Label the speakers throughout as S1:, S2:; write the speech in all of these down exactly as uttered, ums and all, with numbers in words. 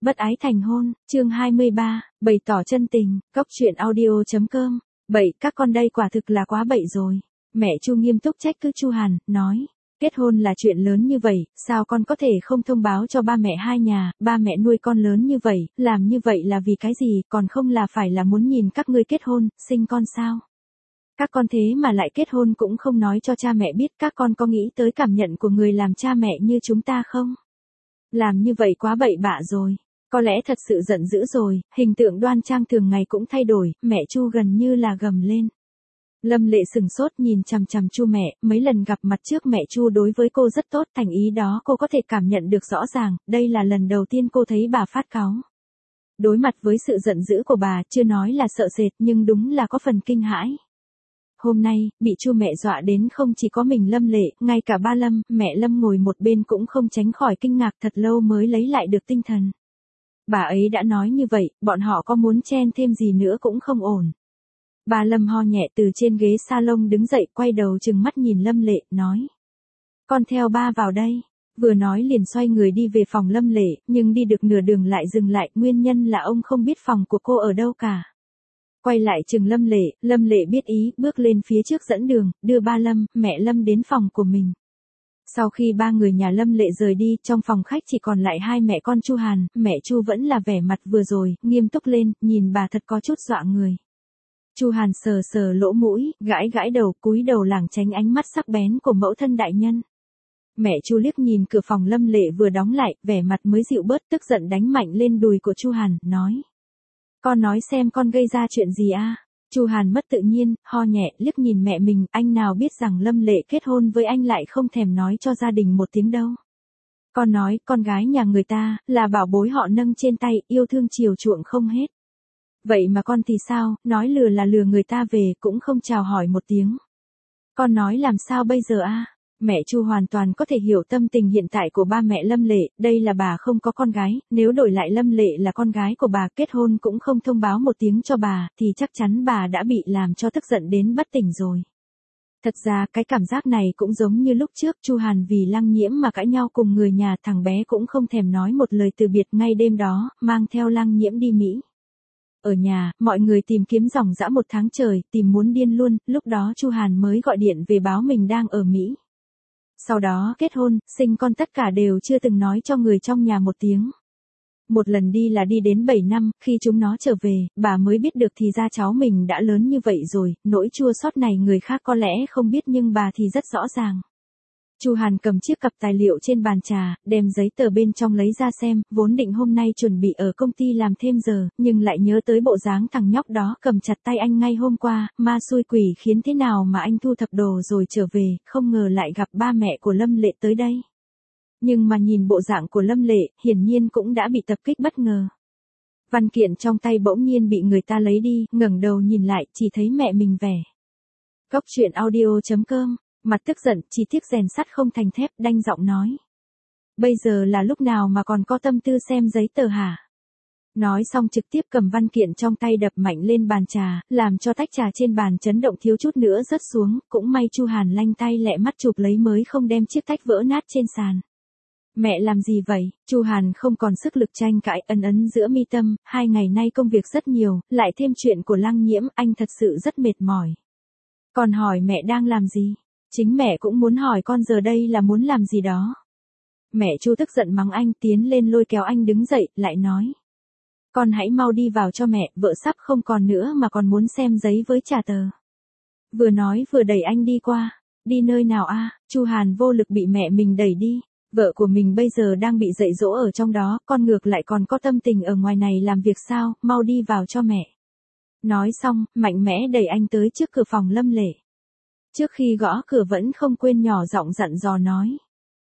S1: Bất ái thành hôn, chương hai mươi ba, bày tỏ chân tình, cốc truyện audio.com. Bậy, các con đây quả thực là quá bậy rồi. Mẹ Chu nghiêm túc trách cứ Chu Hàn, nói, kết hôn là chuyện lớn như vậy, sao con có thể không thông báo cho ba mẹ hai nhà, ba mẹ nuôi con lớn như vậy, làm như vậy là vì cái gì, còn không là phải là muốn nhìn các ngươi kết hôn, sinh con sao? Các con thế mà lại kết hôn cũng không nói cho cha mẹ biết, các con có nghĩ tới cảm nhận của người làm cha mẹ như chúng ta không? Làm như vậy quá bậy bạ rồi. Có lẽ thật sự giận dữ rồi, hình tượng đoan trang thường ngày cũng thay đổi, mẹ Chu gần như là gầm lên. Lâm Lệ sừng sốt nhìn chằm chằm Chu mẹ, mấy lần gặp mặt trước mẹ Chu đối với cô rất tốt, thành ý đó cô có thể cảm nhận được rõ ràng, đây là lần đầu tiên cô thấy bà phát cáu. Đối mặt với sự giận dữ của bà, chưa nói là sợ sệt nhưng đúng là có phần kinh hãi. Hôm nay, bị Chu mẹ dọa đến không chỉ có mình Lâm Lệ, ngay cả ba Lâm, mẹ Lâm ngồi một bên cũng không tránh khỏi kinh ngạc, thật lâu mới lấy lại được tinh thần. Bà ấy đã nói như vậy, bọn họ có muốn chen thêm gì nữa cũng không ổn. Bà Lâm ho nhẹ từ trên ghế salon đứng dậy, quay đầu trừng mắt nhìn Lâm Lệ, nói. Con theo ba vào đây. Vừa nói liền xoay người đi về phòng Lâm Lệ, nhưng đi được nửa đường lại dừng lại, nguyên nhân là ông không biết phòng của cô ở đâu cả. Quay lại chừng Lâm Lệ, Lâm Lệ biết ý, bước lên phía trước dẫn đường, đưa ba Lâm, mẹ Lâm đến phòng của mình. Sau khi ba người nhà Lâm Lệ rời đi, trong phòng khách chỉ còn lại hai mẹ con Chu Hàn, mẹ Chu vẫn là vẻ mặt vừa rồi, nghiêm túc lên, nhìn bà thật có chút dọa người. Chu Hàn sờ sờ lỗ mũi, gãi gãi đầu, cúi đầu lảng tránh ánh mắt sắc bén của mẫu thân đại nhân. Mẹ Chu liếc nhìn cửa phòng Lâm Lệ vừa đóng lại, vẻ mặt mới dịu bớt, tức giận đánh mạnh lên đùi của Chu Hàn, nói. Con nói xem con gây ra chuyện gì a? Chu Hàn mất tự nhiên, ho nhẹ, liếc nhìn mẹ mình, anh nào biết rằng Lâm Lệ kết hôn với anh lại không thèm nói cho gia đình một tiếng đâu. Con nói, con gái nhà người ta, là bảo bối họ nâng trên tay, yêu thương chiều chuộng không hết. Vậy mà con thì sao, nói lừa là lừa người ta về, cũng không chào hỏi một tiếng. Con nói làm sao bây giờ a? Mẹ Chu hoàn toàn có thể hiểu tâm tình hiện tại của ba mẹ Lâm Lệ, đây là bà không có con gái, nếu đổi lại Lâm Lệ là con gái của bà, kết hôn cũng không thông báo một tiếng cho bà, thì chắc chắn bà đã bị làm cho tức giận đến bất tỉnh rồi. Thật ra cái cảm giác này cũng giống như lúc trước Chu Hàn vì Lăng Nhiễm mà cãi nhau cùng người nhà, thằng bé cũng không thèm nói một lời từ biệt ngay đêm đó, mang theo Lăng Nhiễm đi Mỹ. Ở nhà, mọi người tìm kiếm ròng rã một tháng trời, tìm muốn điên luôn, lúc đó Chu Hàn mới gọi điện về báo mình đang ở Mỹ. Sau đó kết hôn, sinh con tất cả đều chưa từng nói cho người trong nhà một tiếng. Một lần đi là đi đến bảy năm, khi chúng nó trở về, bà mới biết được thì ra cháu mình đã lớn như vậy rồi, nỗi chua xót này người khác có lẽ không biết nhưng bà thì rất rõ ràng. Chu Hàn cầm chiếc cặp tài liệu trên bàn trà, đem giấy tờ bên trong lấy ra xem, vốn định hôm nay chuẩn bị ở công ty làm thêm giờ, nhưng lại nhớ tới bộ dáng thằng nhóc đó cầm chặt tay anh ngay hôm qua, ma xui quỷ khiến thế nào mà anh thu thập đồ rồi trở về, không ngờ lại gặp ba mẹ của Lâm Lệ tới đây. Nhưng mà nhìn bộ dạng của Lâm Lệ, hiển nhiên cũng đã bị tập kích bất ngờ. Văn kiện trong tay bỗng nhiên bị người ta lấy đi, ngẩng đầu nhìn lại, chỉ thấy mẹ mình vẻ. Cốc truyện audio.com. Mặt tức giận, chỉ tiếc rèn sắt không thành thép, đanh giọng nói. Bây giờ là lúc nào mà còn có tâm tư xem giấy tờ hả? Nói xong trực tiếp cầm văn kiện trong tay đập mạnh lên bàn trà, làm cho tách trà trên bàn chấn động thiếu chút nữa rớt xuống, cũng may Chu Hàn lanh tay lẹ mắt chụp lấy mới không đem chiếc tách vỡ nát trên sàn. Mẹ làm gì vậy? Chu Hàn không còn sức lực tranh cãi, ấn ấn giữa mi tâm, hai ngày nay công việc rất nhiều, lại thêm chuyện của Lăng Nhiễm, anh thật sự rất mệt mỏi. Còn hỏi mẹ đang làm gì? Chính mẹ cũng muốn hỏi con giờ đây là muốn làm gì đó. Mẹ Chu tức giận mắng anh, tiến lên lôi kéo anh đứng dậy, lại nói. Con hãy mau đi vào cho mẹ, vợ sắp không còn nữa mà còn muốn xem giấy với trà tờ. Vừa nói vừa đẩy anh đi qua. Đi nơi nào a? Chu Hàn vô lực bị mẹ mình đẩy đi. Vợ của mình bây giờ đang bị dạy dỗ ở trong đó, con ngược lại còn có tâm tình ở ngoài này làm việc sao, mau đi vào cho mẹ. Nói xong, mạnh mẽ đẩy anh tới trước cửa phòng Lâm Lệ. Trước khi gõ cửa vẫn không quên nhỏ giọng dặn dò nói.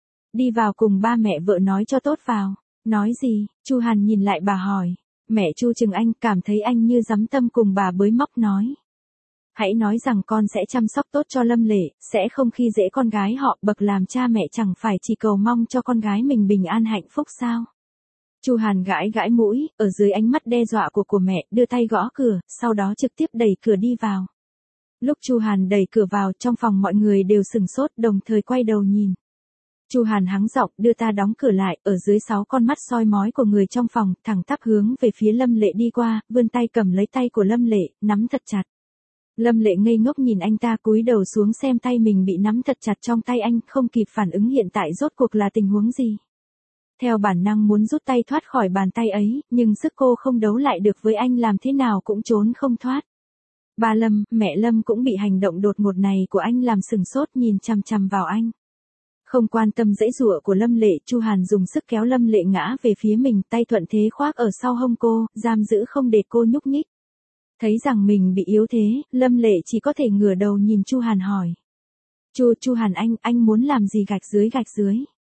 S1: Đi vào cùng ba mẹ vợ nói cho tốt vào. Nói gì? Chu Hàn nhìn lại bà hỏi. Mẹ Chu chừng anh, cảm thấy anh như dắm tâm cùng bà bới móc nói. Hãy nói rằng con sẽ chăm sóc tốt cho Lâm Lệ, sẽ không khi dễ con gái họ, bậc làm cha mẹ chẳng phải chỉ cầu mong cho con gái mình bình an hạnh phúc sao? Chu Hàn gãi gãi mũi, ở dưới ánh mắt đe dọa của của mẹ, đưa tay gõ cửa, sau đó trực tiếp đẩy cửa đi vào. Lúc Chu Hàn đẩy cửa vào, trong phòng mọi người đều sửng sốt, đồng thời quay đầu nhìn. Chu Hàn hắng giọng, đưa ta đóng cửa lại, ở dưới sáu con mắt soi mói của người trong phòng, thẳng tắp hướng về phía Lâm Lệ đi qua, vươn tay cầm lấy tay của Lâm Lệ, nắm thật chặt. Lâm Lệ ngây ngốc nhìn anh ta, cúi đầu xuống xem tay mình bị nắm thật chặt trong tay anh, không kịp phản ứng hiện tại rốt cuộc là tình huống gì. Theo bản năng muốn rút tay thoát khỏi bàn tay ấy, nhưng sức cô không đấu lại được với anh, làm thế nào cũng trốn không thoát. Ba Lâm, mẹ Lâm cũng bị hành động đột ngột này của anh làm sừng sốt, nhìn chằm chằm vào anh. Không quan tâm giãy giụa của Lâm Lệ, Chu Hàn dùng sức kéo Lâm Lệ ngã về phía mình, tay thuận thế khoác ở sau hông cô, giam giữ không để cô nhúc nhích. Thấy rằng mình bị yếu thế, Lâm Lệ chỉ có thể ngửa đầu nhìn Chu Hàn hỏi. Chu, Chu Hàn anh, anh muốn làm gì gạch dưới gạch dưới?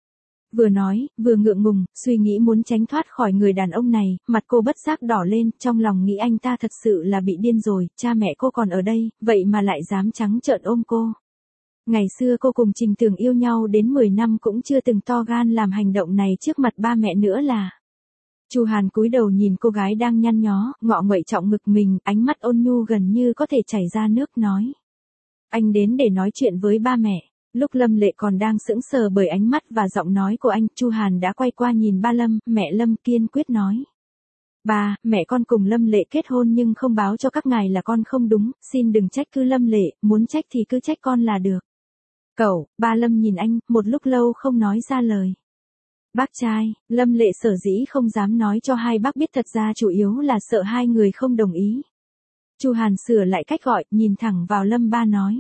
S1: Vừa nói, vừa ngượng ngùng, suy nghĩ muốn tránh thoát khỏi người đàn ông này, mặt cô bất giác đỏ lên, trong lòng nghĩ anh ta thật sự là bị điên rồi, cha mẹ cô còn ở đây, vậy mà lại dám trắng trợn ôm cô. Ngày xưa cô cùng Trình Tường yêu nhau đến mười năm cũng chưa từng to gan làm hành động này trước mặt ba mẹ nữa là. Chu Hàn cúi đầu nhìn cô gái đang nhăn nhó, ngọ nguậy trọng ngực mình, ánh mắt ôn nhu gần như có thể chảy ra nước, nói. Anh đến để nói chuyện với ba mẹ. Lúc Lâm Lệ còn đang sững sờ bởi ánh mắt và giọng nói của anh, Chu Hàn đã quay qua nhìn ba Lâm, mẹ Lâm, kiên quyết nói. Ba, mẹ con cùng Lâm Lệ kết hôn nhưng không báo cho các ngài là con không đúng, xin đừng trách cứ Lâm Lệ, muốn trách thì cứ trách con là được. Cậu, ba Lâm nhìn anh, một lúc lâu không nói ra lời. Bác trai, Lâm Lệ sở dĩ không dám nói cho hai bác biết, thật ra chủ yếu là sợ hai người không đồng ý. Chu Hàn sửa lại cách gọi, nhìn thẳng vào Lâm ba nói.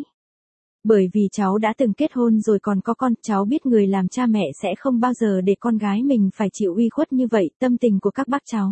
S1: Bởi vì cháu đã từng kết hôn rồi còn có con, cháu biết người làm cha mẹ sẽ không bao giờ để con gái mình phải chịu uy khuất như vậy, tâm tình của các bác cháu.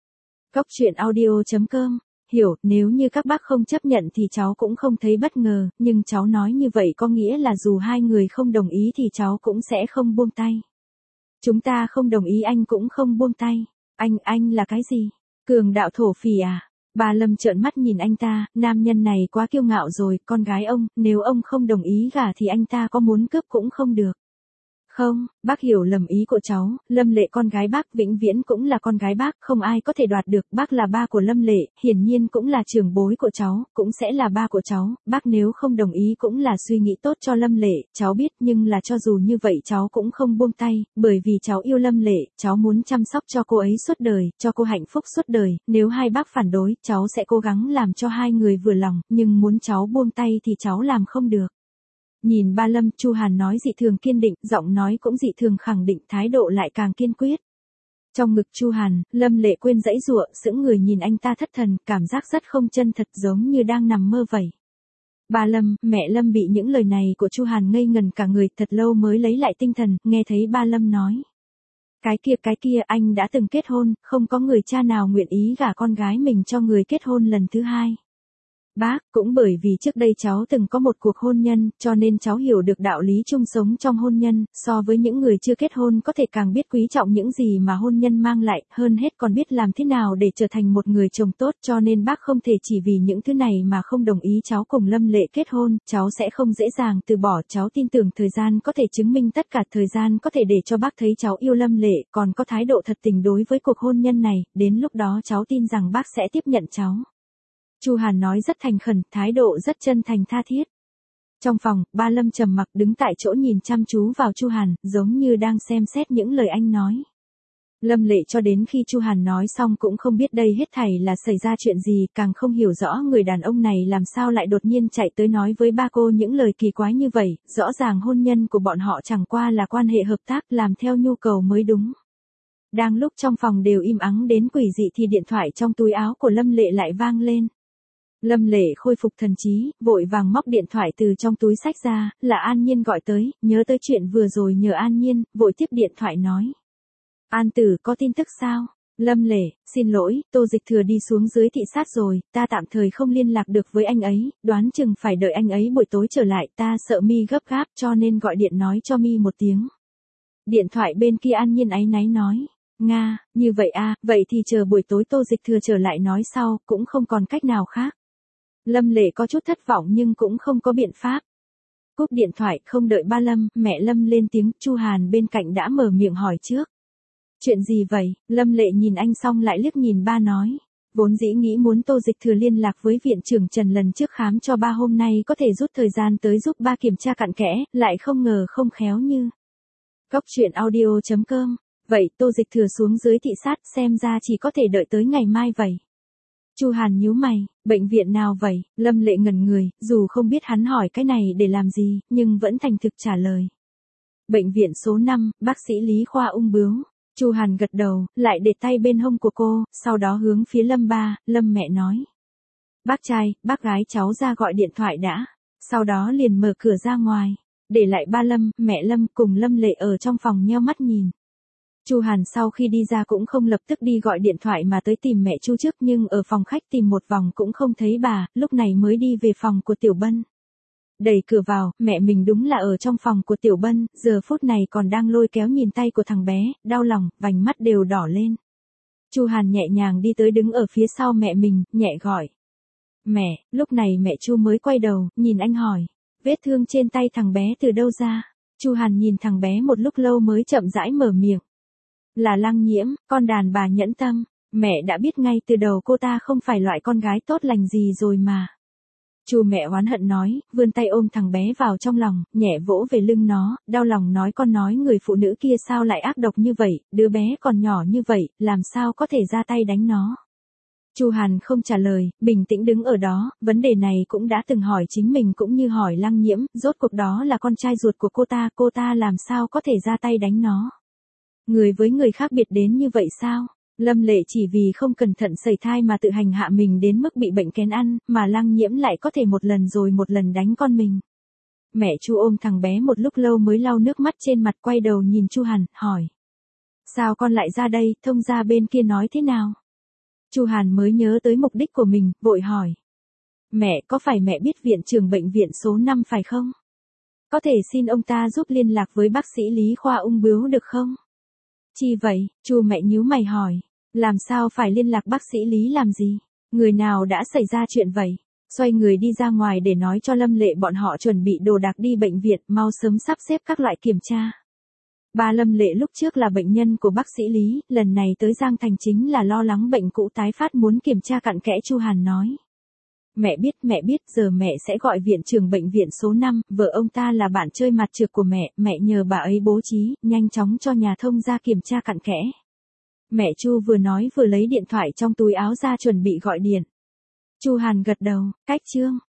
S1: Cóc truyện audio chấm com, hiểu, nếu như các bác không chấp nhận thì cháu cũng không thấy bất ngờ, nhưng cháu nói như vậy có nghĩa là dù hai người không đồng ý thì cháu cũng sẽ không buông tay. Chúng ta không đồng ý anh cũng không buông tay. Anh, anh là cái gì? Cường đạo thổ phỉ à? Bà Lâm trợn mắt nhìn anh ta, nam nhân này quá kiêu ngạo rồi, con gái ông, nếu ông không đồng ý gả thì anh ta có muốn cướp cũng không được. Không, bác hiểu lầm ý của cháu, Lâm Lệ con gái bác vĩnh viễn cũng là con gái bác, không ai có thể đoạt được, bác là ba của Lâm Lệ, hiển nhiên cũng là trưởng bối của cháu, cũng sẽ là ba của cháu, bác nếu không đồng ý cũng là suy nghĩ tốt cho Lâm Lệ, cháu biết, nhưng là cho dù như vậy cháu cũng không buông tay, bởi vì cháu yêu Lâm Lệ, cháu muốn chăm sóc cho cô ấy suốt đời, cho cô hạnh phúc suốt đời, nếu hai bác phản đối, cháu sẽ cố gắng làm cho hai người vừa lòng, nhưng muốn cháu buông tay thì cháu làm không được. Nhìn ba Lâm, Chu Hàn nói dị thường kiên định, giọng nói cũng dị thường khẳng định, thái độ lại càng kiên quyết. Trong ngực Chu Hàn, Lâm Lệ quên giãy giụa, sững người nhìn anh ta thất thần, cảm giác rất không chân thật, giống như đang nằm mơ vậy. Ba Lâm, mẹ Lâm bị những lời này của Chu Hàn ngây ngần cả người, thật lâu mới lấy lại tinh thần, nghe thấy ba Lâm nói. Cái kia cái kia, anh đã từng kết hôn, không có người cha nào nguyện ý gả con gái mình cho người kết hôn lần thứ hai. Bác, cũng bởi vì trước đây cháu từng có một cuộc hôn nhân, cho nên cháu hiểu được đạo lý chung sống trong hôn nhân, so với những người chưa kết hôn có thể càng biết quý trọng những gì mà hôn nhân mang lại, hơn hết còn biết làm thế nào để trở thành một người chồng tốt, cho nên bác không thể chỉ vì những thứ này mà không đồng ý cháu cùng Lâm Lệ kết hôn, cháu sẽ không dễ dàng từ bỏ, cháu tin tưởng thời gian có thể chứng minh tất cả, thời gian có thể để cho bác thấy cháu yêu Lâm Lệ, còn có thái độ thật tình đối với cuộc hôn nhân này, đến lúc đó cháu tin rằng bác sẽ tiếp nhận cháu. Chu Hàn nói rất thành khẩn, thái độ rất chân thành tha thiết. Trong phòng, ba Lâm trầm mặc đứng tại chỗ nhìn chăm chú vào Chu Hàn, giống như đang xem xét những lời anh nói. Lâm Lệ cho đến khi Chu Hàn nói xong cũng không biết đây hết thảy là xảy ra chuyện gì, càng không hiểu rõ người đàn ông này làm sao lại đột nhiên chạy tới nói với ba cô những lời kỳ quái như vậy, rõ ràng hôn nhân của bọn họ chẳng qua là quan hệ hợp tác, làm theo nhu cầu mới đúng. Đang lúc trong phòng đều im ắng đến quỷ dị thì điện thoại trong túi áo của Lâm Lệ lại vang lên. Lâm Lệ khôi phục thần trí, vội vàng móc điện thoại từ trong túi xách ra, là An Nhiên gọi tới, nhớ tới chuyện vừa rồi nhờ An Nhiên, vội tiếp điện thoại nói. An Tử có tin tức sao? Lâm Lệ, xin lỗi, Tô Dịch Thừa đi xuống dưới thị sát rồi, ta tạm thời không liên lạc được với anh ấy, đoán chừng phải đợi anh ấy buổi tối trở lại, ta sợ Mi gấp gáp cho nên gọi điện nói cho Mi một tiếng. Điện thoại bên kia An Nhiên áy náy nói. Nga, như vậy à, vậy thì chờ buổi tối Tô Dịch Thừa trở lại nói sau, cũng không còn cách nào khác. Lâm Lệ có chút thất vọng nhưng cũng không có biện pháp. Cúp điện thoại, không đợi ba Lâm, mẹ Lâm lên tiếng, Chu Hàn bên cạnh đã mở miệng hỏi trước. Chuyện gì vậy? Lâm Lệ nhìn anh xong lại liếc nhìn ba nói. Vốn dĩ nghĩ muốn Tô Dịch Thừa liên lạc với viện trưởng Trần lần trước khám cho ba hôm nay có thể rút thời gian tới giúp ba kiểm tra cặn kẽ, lại không ngờ không khéo như. Cốc truyện audio chấm com. Vậy Tô Dịch Thừa xuống dưới thị sát, xem ra chỉ có thể đợi tới ngày mai vậy. Chu Hàn nhíu mày, bệnh viện nào vậy? Lâm Lệ ngẩn người, dù không biết hắn hỏi cái này để làm gì, nhưng vẫn thành thực trả lời. Bệnh viện số năm, bác sĩ Lý khoa ung bướu. Chu Hàn gật đầu, lại để tay bên hông của cô, sau đó hướng phía Lâm ba, Lâm mẹ nói. Bác trai, bác gái cháu ra gọi điện thoại đã. Sau đó liền mở cửa ra ngoài, để lại ba Lâm, mẹ Lâm cùng Lâm Lệ ở trong phòng nheo mắt nhìn. Chu Hàn sau khi đi ra cũng không lập tức đi gọi điện thoại mà tới tìm mẹ Chu trước, nhưng ở phòng khách tìm một vòng cũng không thấy bà, lúc này mới đi về phòng của Tiểu Bân. Đẩy cửa vào, mẹ mình đúng là ở trong phòng của Tiểu Bân, giờ phút này còn đang lôi kéo nhìn tay của thằng bé, đau lòng, vành mắt đều đỏ lên. Chu Hàn nhẹ nhàng đi tới đứng ở phía sau mẹ mình, nhẹ gọi. Mẹ, lúc này mẹ Chu mới quay đầu, nhìn anh hỏi. Vết thương trên tay thằng bé từ đâu ra? Chu Hàn nhìn thằng bé một lúc lâu mới chậm rãi mở miệng. Là Lăng Nhiễm, con đàn bà nhẫn tâm. Mẹ đã biết ngay từ đầu cô ta không phải loại con gái tốt lành gì rồi mà. Chu mẹ oán hận nói, vươn tay ôm thằng bé vào trong lòng, nhẹ vỗ về lưng nó, đau lòng nói con nói người phụ nữ kia sao lại ác độc như vậy, đứa bé còn nhỏ như vậy, làm sao có thể ra tay đánh nó. Chu Hàn không trả lời, bình tĩnh đứng ở đó, vấn đề này cũng đã từng hỏi chính mình cũng như hỏi Lăng Nhiễm, rốt cuộc đó là con trai ruột của cô ta, cô ta làm sao có thể ra tay đánh nó. Người với người khác biệt đến như vậy sao? Lâm Lệ chỉ vì không cẩn thận sẩy thai mà tự hành hạ mình đến mức bị bệnh kén ăn, mà Lăng Nhiễm lại có thể một lần rồi một lần đánh con mình. Mẹ Chu ôm thằng bé một lúc lâu mới lau nước mắt trên mặt, quay đầu nhìn Chu Hàn, hỏi. Sao con lại ra đây, thông gia bên kia nói thế nào? Chu Hàn mới nhớ tới mục đích của mình, vội hỏi. Mẹ, có phải mẹ biết viện trưởng bệnh viện số năm phải không? Có thể xin ông ta giúp liên lạc với bác sĩ Lý khoa ung bướu được không? Chi vậy? Chu mẹ nhíu mày hỏi. Làm sao phải liên lạc bác sĩ Lý làm gì? Người nào đã xảy ra chuyện vậy? Xoay người đi ra ngoài để nói cho Lâm Lệ bọn họ chuẩn bị đồ đạc đi bệnh viện, mau sớm sắp xếp các loại kiểm tra. Ba Lâm Lệ lúc trước là bệnh nhân của bác sĩ Lý, lần này tới Giang Thành chính là lo lắng bệnh cũ tái phát muốn kiểm tra cặn kẽ. Chu Hàn nói. Mẹ biết, mẹ biết, giờ mẹ sẽ gọi viện trưởng bệnh viện số năm, vợ ông ta là bạn chơi mặt trược của mẹ, mẹ nhờ bà ấy bố trí, nhanh chóng cho nhà thông ra kiểm tra cặn kẽ. Mẹ Chu vừa nói vừa lấy điện thoại trong túi áo ra chuẩn bị gọi điện. Chu Hàn gật đầu, cách chương.